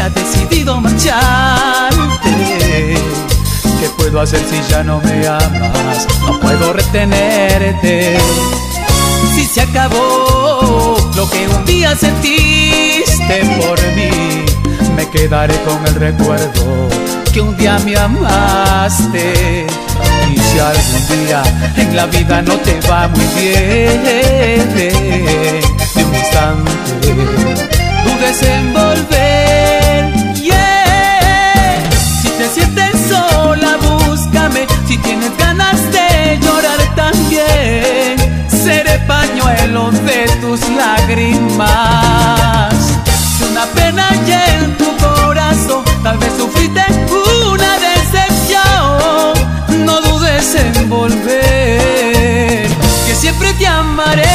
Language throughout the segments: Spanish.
has decidido marcharte. ¿Qué puedo hacer si ya no me amas? No puedo retenerte. Si se acabó lo que un día sentiste por mí, me quedaré con el recuerdo que un día me amaste. Y si algún día en la vida no te va muy bien, de un instante dudes en volver, yeah. Si te sientes sola, búscame. Si tienes ganas de llorar también, seré pañuelo de tus lágrimas. Si una pena hay en tu corazón, tal vez sufriste una decepción, no dudes en volver, que siempre te amaré.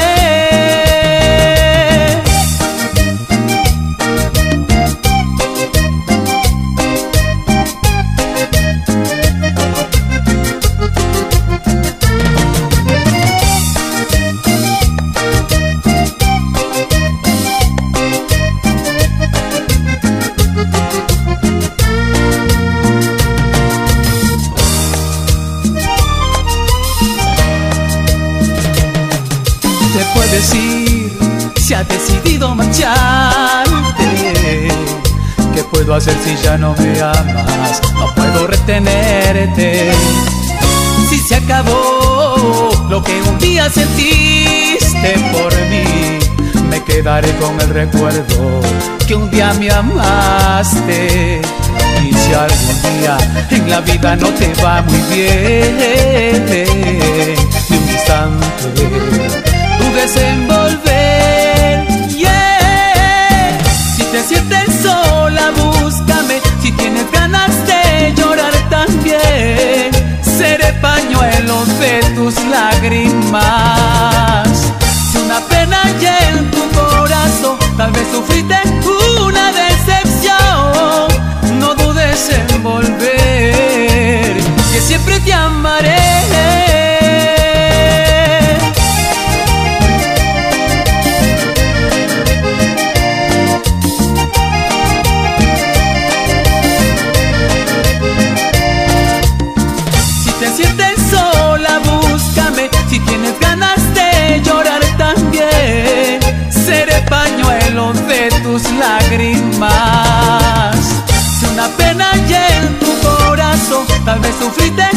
Te puedes ir si has decidido marcharte. ¿Qué puedo hacer si ya no me amas? No puedo retenerte. Si se acabó lo que un día sentiste por mí, me quedaré con el recuerdo que un día me amaste. Y si algún día en la vida no te va muy bien, de un instante dudes en volver, yeah. Si te sientes sola, búscame. Si tienes ganas de llorar también, seré pañuelo de tus lágrimas. Si una pena hay en tu corazón, tal vez sufriste una decepción, no dudes en volver, que siempre te amaré. Si tienes ganas de llorar también, seré pañuelo de tus lágrimas. Si una pena hay en tu corazón, tal vez sufriste